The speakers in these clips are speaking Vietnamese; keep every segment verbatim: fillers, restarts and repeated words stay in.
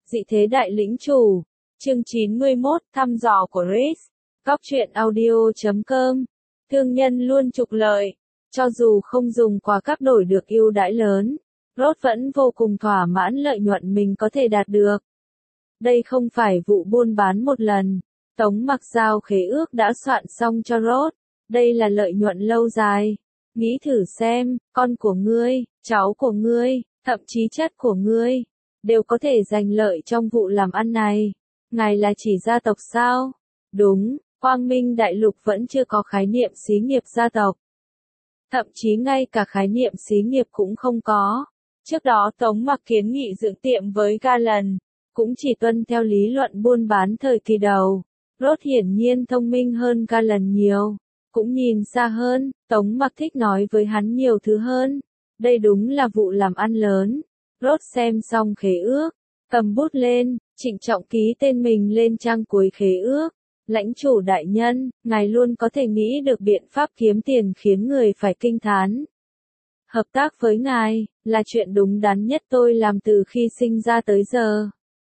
Dị thế đại lĩnh chủ. Chương chín mươi mốt, thăm dò của Rhys. Góc truyện audio chấm com. Thương nhân luôn trục lợi. Cho dù không dùng quà cáp đổi được ưu đãi lớn, Rốt vẫn vô cùng thỏa mãn lợi nhuận mình có thể đạt được. Đây không phải vụ buôn bán một lần. Tống Mặc giao khế ước đã soạn xong cho Rốt. Đây là lợi nhuận lâu dài. Nghĩ thử xem, con của ngươi, cháu của ngươi, thậm chí chất của ngươi, đều có thể giành lợi trong vụ làm ăn này. Ngài là chỉ gia tộc sao? Đúng, Quang Minh Đại Lục vẫn chưa có khái niệm xí nghiệp gia tộc. Thậm chí ngay cả khái niệm xí nghiệp cũng không có. Trước đó Tống Mặc kiến nghị dựng tiệm với Garland, cũng chỉ tuân theo lý luận buôn bán thời kỳ đầu. Rốt hiển nhiên thông minh hơn Garland nhiều, cũng nhìn xa hơn. Tống Mặc thích nói với hắn nhiều thứ hơn. Đây đúng là vụ làm ăn lớn. Rốt xem xong khế ước, cầm bút lên, trịnh trọng ký tên mình lên trang cuối khế ước. Lãnh chủ đại nhân, ngài luôn có thể nghĩ được biện pháp kiếm tiền khiến người phải kinh thán. Hợp tác với ngài, là chuyện đúng đắn nhất tôi làm từ khi sinh ra tới giờ.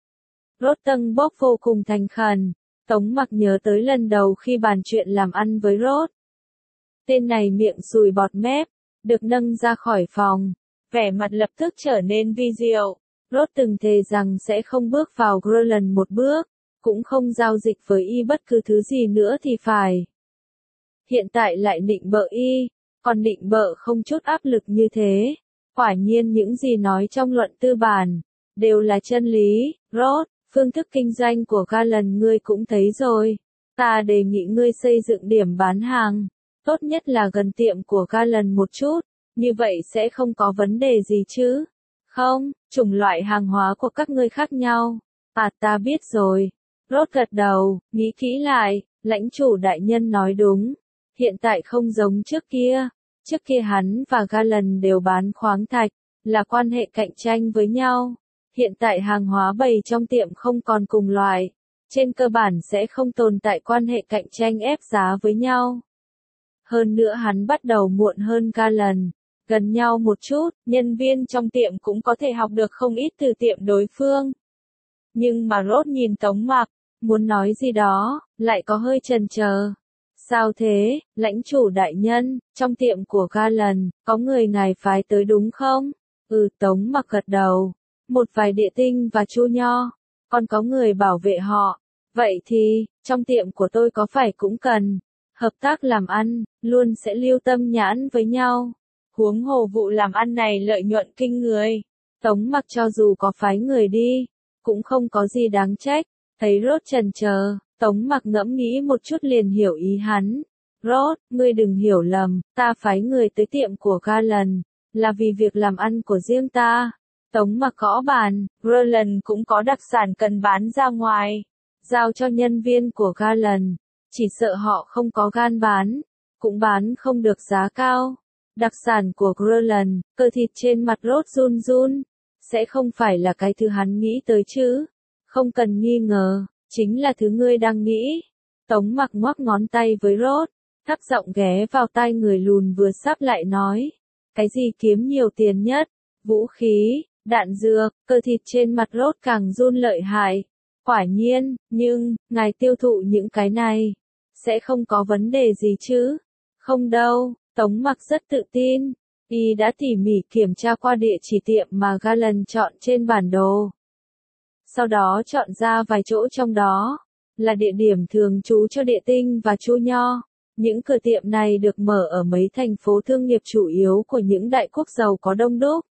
Rốt Tân Bốc vô cùng thành khẩn. Tống Mặc nhớ tới lần đầu khi bàn chuyện làm ăn với Rốt. Tên này miệng sùi bọt mép, được nâng ra khỏi phòng. Vẻ mặt lập tức trở nên vi diệu. Rốt từng thề rằng sẽ không bước vào Garland một bước, cũng không giao dịch với y bất cứ thứ gì nữa thì phải. Hiện tại lại nịnh bợ y, còn nịnh bợ không chút áp lực như thế. Quả nhiên những gì nói trong luận tư bản, đều là chân lý. Rốt, phương thức kinh doanh của Garland ngươi cũng thấy rồi. Ta đề nghị ngươi xây dựng điểm bán hàng, tốt nhất là gần tiệm của Garland một chút, như vậy sẽ không có vấn đề gì chứ. Không, chủng loại hàng hóa của các ngươi khác nhau. À ta biết rồi. Rốt gật đầu, nghĩ kỹ lại, lãnh chủ đại nhân nói đúng. Hiện tại không giống trước kia. Trước kia hắn và Garland đều bán khoáng thạch, là quan hệ cạnh tranh với nhau. Hiện tại hàng hóa bày trong tiệm không còn cùng loại. Trên cơ bản sẽ không tồn tại quan hệ cạnh tranh ép giá với nhau. Hơn nữa hắn bắt đầu muộn hơn Garland. Gần nhau một chút, nhân viên trong tiệm cũng có thể học được không ít từ tiệm đối phương. Nhưng mà Rốt nhìn Tống Mặc, muốn nói gì đó, lại có hơi chần chờ. Sao thế, lãnh chủ đại nhân, trong tiệm của Garland, có người ngài phái tới đúng không? Ừ, Tống Mặc gật đầu. Một vài địa tinh và chu nho, còn có người bảo vệ họ. Vậy thì, trong tiệm của tôi có phải cũng cần hợp tác làm ăn, luôn sẽ lưu tâm nhãn với nhau. Huống hồ vụ làm ăn này lợi nhuận kinh người. Tống Mặc cho dù có phái người đi, cũng không có gì đáng trách. Thấy Rốt chần chờ, Tống Mặc ngẫm nghĩ một chút liền hiểu ý hắn. Rốt, ngươi đừng hiểu lầm, ta phái người tới tiệm của Garland, là vì việc làm ăn của riêng ta. Tống Mặc gõ bàn, Garland cũng có đặc sản cần bán ra ngoài. Giao cho nhân viên của Garland, chỉ sợ họ không có gan bán, cũng bán không được giá cao. Đặc sản của Garland, cơ thịt trên mặt Rốt run run, sẽ không phải là cái thứ hắn nghĩ tới chứ. Không cần nghi ngờ, chính là thứ ngươi đang nghĩ. Tống Mặc ngoắc ngón tay với Rốt, thấp giọng ghé vào tai người lùn vừa sắp lại nói. Cái gì kiếm nhiều tiền nhất? Vũ khí, đạn dược, cơ thịt trên mặt Rốt càng run lợi hại. Quả nhiên, nhưng, ngài tiêu thụ những cái này, sẽ không có vấn đề gì chứ? Không đâu. Tống Mặc rất tự tin, y đã tỉ mỉ kiểm tra qua địa chỉ tiệm mà Garland chọn trên bản đồ. Sau đó chọn ra vài chỗ trong đó, là địa điểm thường trú cho địa tinh và chu nho. Những cửa tiệm này được mở ở mấy thành phố thương nghiệp chủ yếu của những đại quốc giàu có đông đúc.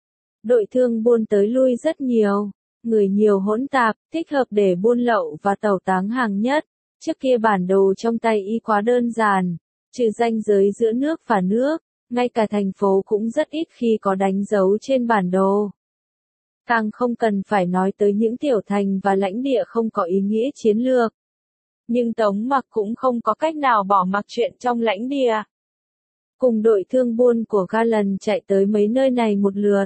Đội thương buôn tới lui rất nhiều, người nhiều hỗn tạp, thích hợp để buôn lậu và tẩu táng hàng nhất. Trước kia bản đồ trong tay y quá đơn giản. Trừ ranh giới giữa nước và nước, ngay cả thành phố cũng rất ít khi có đánh dấu trên bản đồ. Càng không cần phải nói tới những tiểu thành và lãnh địa không có ý nghĩa chiến lược. Nhưng Tống Mặc cũng không có cách nào bỏ mặc chuyện trong lãnh địa. Cùng đội thương buôn của Garland chạy tới mấy nơi này một lượt.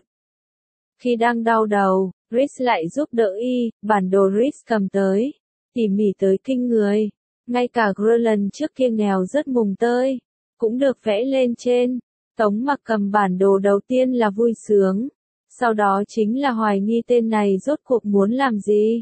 Khi đang đau đầu, Rhys lại giúp đỡ y, bản đồ Rhys cầm tới, tỉ mỉ tới kinh người. Ngay cả Garland trước kia nghèo rất mùng tơi, cũng được vẽ lên trên. Tống Mặc cầm bản đồ đầu tiên là vui sướng. Sau đó chính là hoài nghi tên này rốt cuộc muốn làm gì.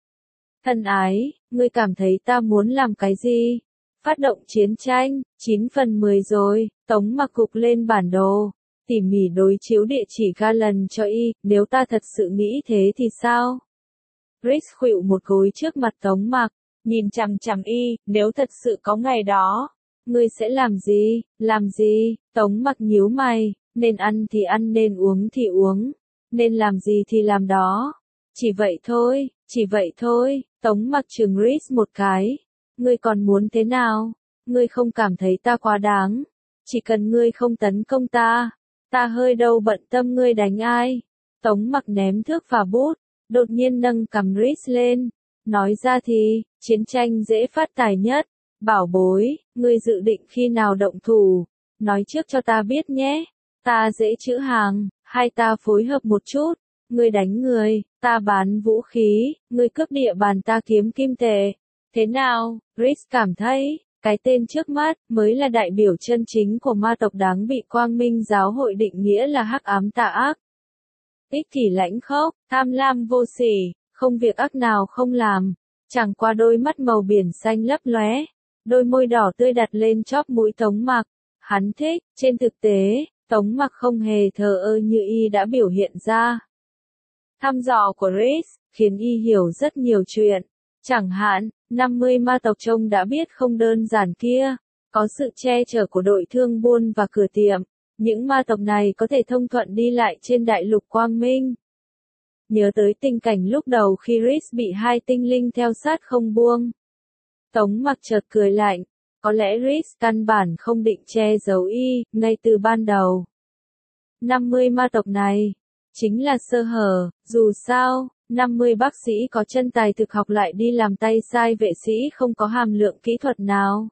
Thân ái, ngươi cảm thấy ta muốn làm cái gì? Phát động chiến tranh, chín phần mười rồi, Tống Mặc cục lên bản đồ, tỉ mỉ đối chiếu địa chỉ Galen cho y, nếu ta thật sự nghĩ thế thì sao? Rhys khuỵu một gối trước mặt Tống Mặc, nhìn chằm chằm y, nếu thật sự có ngày đó, ngươi sẽ làm gì, làm gì? Tống Mặc nhíu mày, nên ăn thì ăn, nên uống thì uống, nên làm gì thì làm đó. Chỉ vậy thôi, chỉ vậy thôi, Tống Mặc trừng Rhys một cái. Ngươi còn muốn thế nào? Ngươi không cảm thấy ta quá đáng? Chỉ cần ngươi không tấn công ta, ta hơi đâu bận tâm ngươi đánh ai. Tống Mặc ném thước và bút, đột nhiên nâng cầm Rhys lên, nói ra thì, chiến tranh dễ phát tài nhất. Bảo bối, ngươi dự định khi nào động thủ? Nói trước cho ta biết nhé. Ta dễ chữ hàng, hai ta phối hợp một chút. Ngươi đánh người, ta bán vũ khí, ngươi cướp địa bàn, ta kiếm kim tệ. Thế nào? Rhys cảm thấy, cái tên trước mắt mới là đại biểu chân chính của ma tộc đáng bị Quang Minh giáo hội định nghĩa là hắc ám tà ác. Ích kỷ lãnh khốc, tham lam vô sỉ, không việc ác nào không làm. Chẳng qua đôi mắt màu biển xanh lấp lóe, đôi môi đỏ tươi đặt lên chóp mũi Tống Mặc. Hắn thích, trên thực tế, Tống Mặc không hề thờ ơ như y đã biểu hiện ra. Thăm dò của Rhys khiến y hiểu rất nhiều chuyện. Chẳng hạn, năm mươi ma tộc trông đã biết không đơn giản kia, có sự che chở của đội thương buôn và cửa tiệm, những ma tộc này có thể thông thuận đi lại trên đại lục Quang Minh. Nhớ tới tình cảnh lúc đầu khi Rhys bị hai tinh linh theo sát không buông. Tống Mặc chợt cười lạnh, có lẽ Rhys căn bản không định che giấu y, ngay từ ban đầu. năm mươi ma tộc này, chính là sơ hở, dù sao, năm mươi bác sĩ có chân tài thực học lại đi làm tay sai vệ sĩ không có hàm lượng kỹ thuật nào.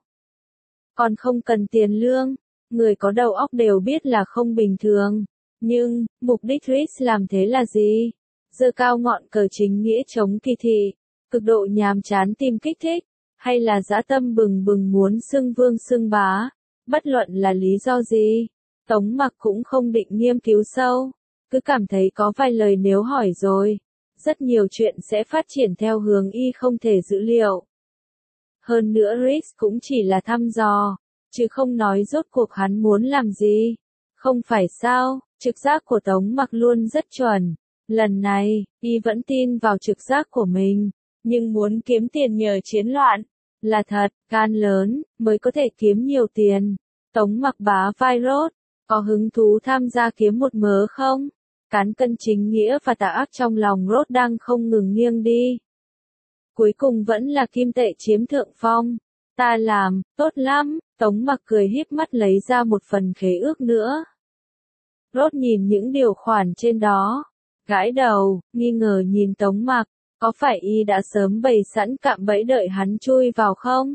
Còn không cần tiền lương, người có đầu óc đều biết là không bình thường. Nhưng, mục đích Rhys làm thế là gì? Giơ cao ngọn cờ chính nghĩa chống kỳ thị, cực độ nhàm chán tìm kích thích, hay là dã tâm bừng bừng muốn xưng vương xưng bá? Bất luận là lý do gì, Tống Mặc cũng không định nghiên cứu sâu, cứ cảm thấy có vài lời nếu hỏi rồi, rất nhiều chuyện sẽ phát triển theo hướng y không thể dự liệu. Hơn nữa Rhys cũng chỉ là thăm dò, chứ không nói rốt cuộc hắn muốn làm gì. Không phải sao, trực giác của Tống Mặc luôn rất chuẩn. Lần này, y vẫn tin vào trực giác của mình, nhưng muốn kiếm tiền nhờ chiến loạn, là thật, gan lớn, mới có thể kiếm nhiều tiền. Tống Mặc bá vai Rốt, có hứng thú tham gia kiếm một mớ không? Cán cân chính nghĩa và tà ác trong lòng Rốt đang không ngừng nghiêng đi. Cuối cùng vẫn là kim tệ chiếm thượng phong. Ta làm, tốt lắm, Tống Mặc cười híp mắt lấy ra một phần khế ước nữa. Rốt nhìn những điều khoản trên đó, gãi đầu, nghi ngờ nhìn Tống Mặc, có phải y đã sớm bày sẵn cạm bẫy đợi hắn chui vào không?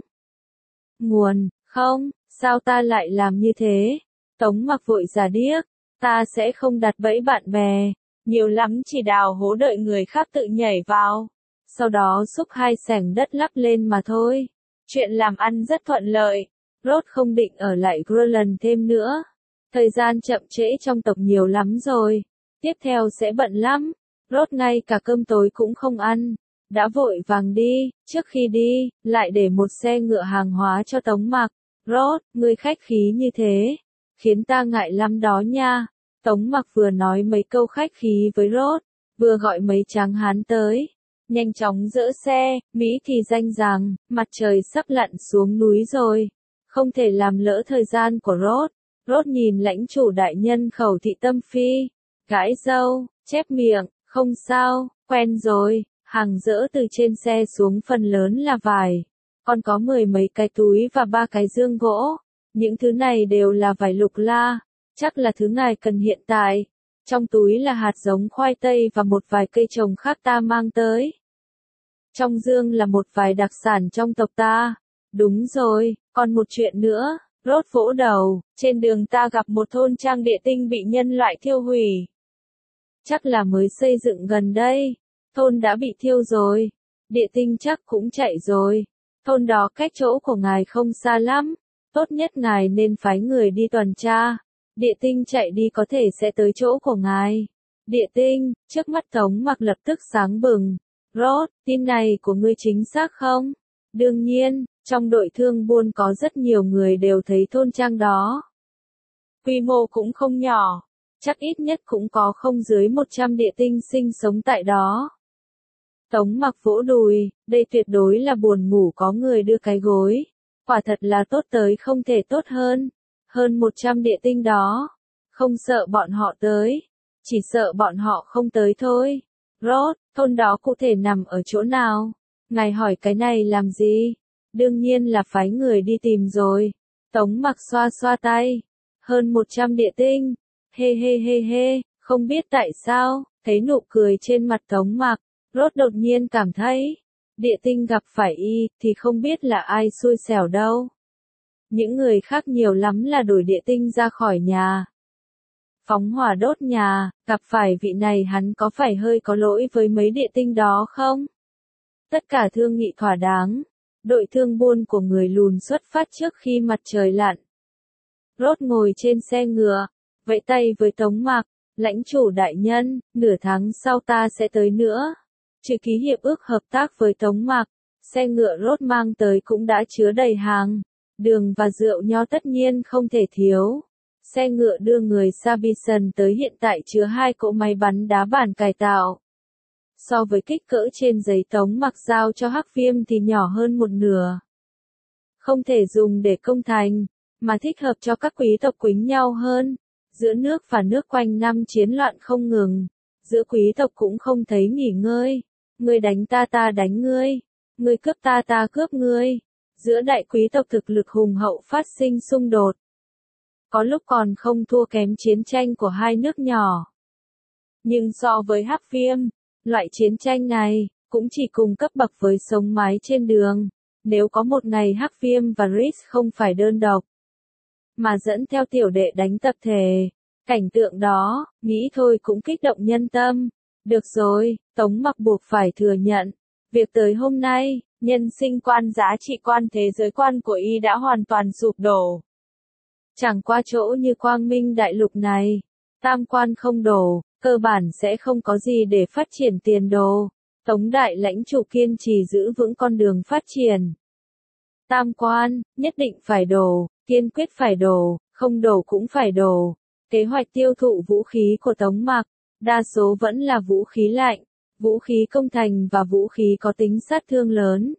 Nguồn, không, sao ta lại làm như thế? Tống Mặc vội giả điếc, ta sẽ không đặt bẫy bạn bè, nhiều lắm chỉ đào hố đợi người khác tự nhảy vào, sau đó xúc hai xẻng đất lắp lên mà thôi. Chuyện làm ăn rất thuận lợi, Rốt không định ở lại Greenland thêm nữa. Thời gian chậm trễ trong tộc nhiều lắm rồi, tiếp theo sẽ bận lắm. Rốt ngay cả cơm tối cũng không ăn, đã vội vàng đi, trước khi đi, lại để một xe ngựa hàng hóa cho Tống Mặc. Rốt, ngươi khách khí như thế, khiến ta ngại lắm đó nha. Tống Mặc vừa nói mấy câu khách khí với Rốt, vừa gọi mấy tráng hán tới. Nhanh chóng dỡ xe, Mỹ thì danh rằng, mặt trời sắp lặn xuống núi rồi, không thể làm lỡ thời gian của Rốt. Rốt nhìn lãnh chủ đại nhân Khẩu Thị Tâm Phi, gãi râu, chép miệng, không sao, quen rồi. Hàng dỡ từ trên xe xuống phần lớn là vải, còn có mười mấy cái túi và ba cái dương gỗ. Những thứ này đều là vải lục la, chắc là thứ ngài cần hiện tại. Trong túi là hạt giống khoai tây và một vài cây trồng khác ta mang tới. Trong dương là một vài đặc sản trong tộc ta. Đúng rồi, còn một chuyện nữa. Rốt vỗ đầu, trên đường ta gặp một thôn trang địa tinh bị nhân loại thiêu hủy. Chắc là mới xây dựng gần đây. Thôn đã bị thiêu rồi. Địa tinh chắc cũng chạy rồi. Thôn đó cách chỗ của ngài không xa lắm. Tốt nhất ngài nên phái người đi tuần tra. Địa tinh chạy đi có thể sẽ tới chỗ của ngài. Địa tinh, trước mắt Tống Mặc lập tức sáng bừng. Rốt, tin này của ngươi chính xác không? Đương nhiên, trong đội thương buôn có rất nhiều người đều thấy thôn trang đó. Quy mô cũng không nhỏ, chắc ít nhất cũng có không dưới một trăm địa tinh sinh sống tại đó. Tống Mặc vỗ đùi, đây tuyệt đối là buồn ngủ có người đưa cái gối. Quả thật là tốt tới không thể tốt hơn. Hơn một trăm địa tinh đó. Không sợ bọn họ tới. Chỉ sợ bọn họ không tới thôi. Rốt, thôn đó cụ thể nằm ở chỗ nào? Ngài hỏi cái này làm gì? Đương nhiên là phái người đi tìm rồi. Tống Mặc xoa xoa tay. Hơn một trăm địa tinh. Hê hê hê hê, không biết tại sao, thấy nụ cười trên mặt Tống Mặc. Rốt đột nhiên cảm thấy, địa tinh gặp phải y, thì không biết là ai xui xẻo đâu. Những người khác nhiều lắm là đuổi địa tinh ra khỏi nhà. Phóng hỏa đốt nhà, gặp phải vị này hắn có phải hơi có lỗi với mấy địa tinh đó không? Tất cả thương nghị thỏa đáng. Đội thương buôn của người lùn xuất phát trước khi mặt trời lặn. Rốt ngồi trên xe ngựa, vẫy tay với Tống Mặc, lãnh chủ đại nhân, nửa tháng sau ta sẽ tới nữa. Chữ ký hiệp ước hợp tác với Tống Mặc, xe ngựa Rốt mang tới cũng đã chứa đầy hàng, đường và rượu nho tất nhiên không thể thiếu. Xe ngựa đưa người Sabison tới hiện tại chứa hai cỗ máy bắn đá bản cải tạo. So với kích cỡ trên giấy Tống Mặc giao cho Hắc Viêm thì nhỏ hơn một nửa. Không thể dùng để công thành, mà thích hợp cho các quý tộc quýnh nhau hơn. Giữa nước và nước quanh năm chiến loạn không ngừng. Giữa quý tộc cũng không thấy nghỉ ngơi. Ngươi đánh ta ta đánh ngươi. Ngươi cướp ta ta cướp ngươi. Giữa đại quý tộc thực lực hùng hậu phát sinh xung đột. Có lúc còn không thua kém chiến tranh của hai nước nhỏ. Nhưng so với Hắc Viêm, loại chiến tranh này, cũng chỉ cùng cấp bậc với sống mái trên đường. Nếu có một ngày Hắc Viêm và Rhys không phải đơn độc, mà dẫn theo tiểu đệ đánh tập thể, cảnh tượng đó, nghĩ thôi cũng kích động nhân tâm. Được rồi, Tống Mặc buộc phải thừa nhận, việc tới hôm nay, nhân sinh quan giá trị quan thế giới quan của y đã hoàn toàn sụp đổ. Chẳng qua chỗ như Quang Minh Đại Lục này, tam quan không đổ, cơ bản sẽ không có gì để phát triển tiền đồ. Tống đại lãnh chủ kiên trì giữ vững con đường phát triển. Tam quan, nhất định phải đổ, kiên quyết phải đổ, không đổ cũng phải đổ. Kế hoạch tiêu thụ vũ khí của Tống Mặc, đa số vẫn là vũ khí lạnh, vũ khí công thành và vũ khí có tính sát thương lớn.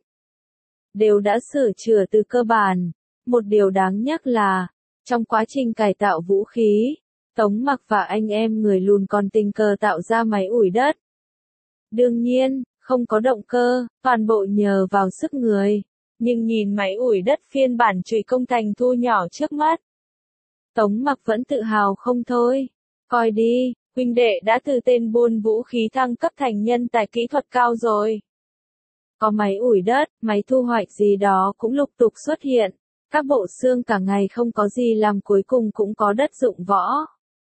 Đều đã sửa chữa từ cơ bản. Một điều đáng nhắc là, trong quá trình cải tạo vũ khí, Tống Mặc và anh em người lùn còn tình cờ tạo ra máy ủi đất. Đương nhiên, không có động cơ, toàn bộ nhờ vào sức người. Nhưng nhìn máy ủi đất phiên bản trụy công thành thu nhỏ trước mắt, Tống Mặc vẫn tự hào không thôi. Coi đi, huynh đệ đã từ tên buôn vũ khí thăng cấp thành nhân tài kỹ thuật cao rồi. Có máy ủi đất, máy thu hoạch gì đó cũng lục tục xuất hiện. Các bộ xương cả ngày không có gì làm cuối cùng cũng có đất dụng võ.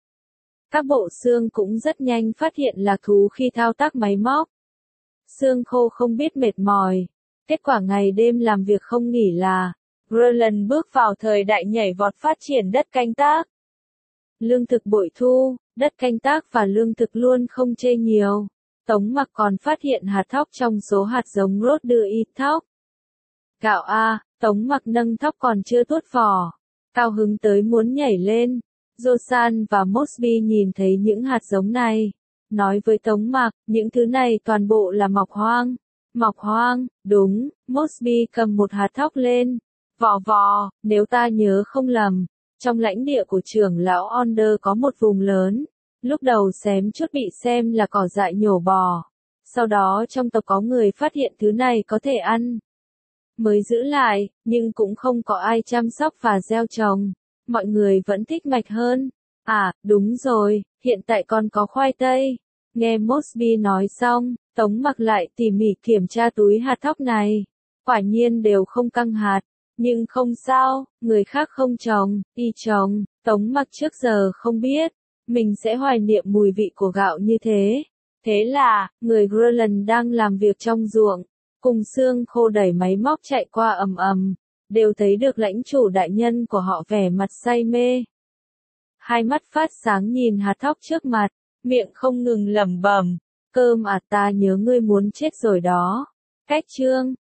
Các bộ xương cũng rất nhanh phát hiện lạc thú khi thao tác máy móc. Xương khô không biết mệt mỏi. Kết quả ngày đêm làm việc không nghỉ là, Roland bước vào thời đại nhảy vọt phát triển đất canh tác. Lương thực bội thu, đất canh tác và lương thực luôn không chê nhiều. Tống Mặc còn phát hiện hạt thóc trong số hạt giống Rốt đưa y thóc. Gạo A, Tống Mặc nâng thóc còn chưa tuốt vỏ. Cao hứng tới muốn nhảy lên. Josan và Mosby nhìn thấy những hạt giống này. Nói với Tống Mặc, những thứ này toàn bộ là mọc hoang. Mọc hoang, đúng, Mosby cầm một hạt thóc lên. Vò vò, nếu ta nhớ không lầm, trong lãnh địa của trưởng lão Onder có một vùng lớn. Lúc đầu xém chút bị xem là cỏ dại nhổ bò. Sau đó trong tộc có người phát hiện thứ này có thể ăn. Mới giữ lại, nhưng cũng không có ai chăm sóc và gieo trồng. Mọi người vẫn thích mạch hơn. À, đúng rồi, hiện tại còn có khoai tây. Nghe Mosby nói xong, Tống Mặc lại tỉ mỉ kiểm tra túi hạt thóc này. Quả nhiên đều không căng hạt. Nhưng không sao, người khác không trồng, y trồng. Tống Mặc trước giờ không biết, mình sẽ hoài niệm mùi vị của gạo như thế. Thế là, người Groenland đang làm việc trong ruộng, cùng xương khô đẩy máy móc chạy qua ầm ầm, đều thấy được lãnh chủ đại nhân của họ vẻ mặt say mê. Hai mắt phát sáng nhìn hạt thóc trước mặt, miệng không ngừng lẩm bẩm, cơm à ta nhớ ngươi muốn chết rồi đó. Cách chương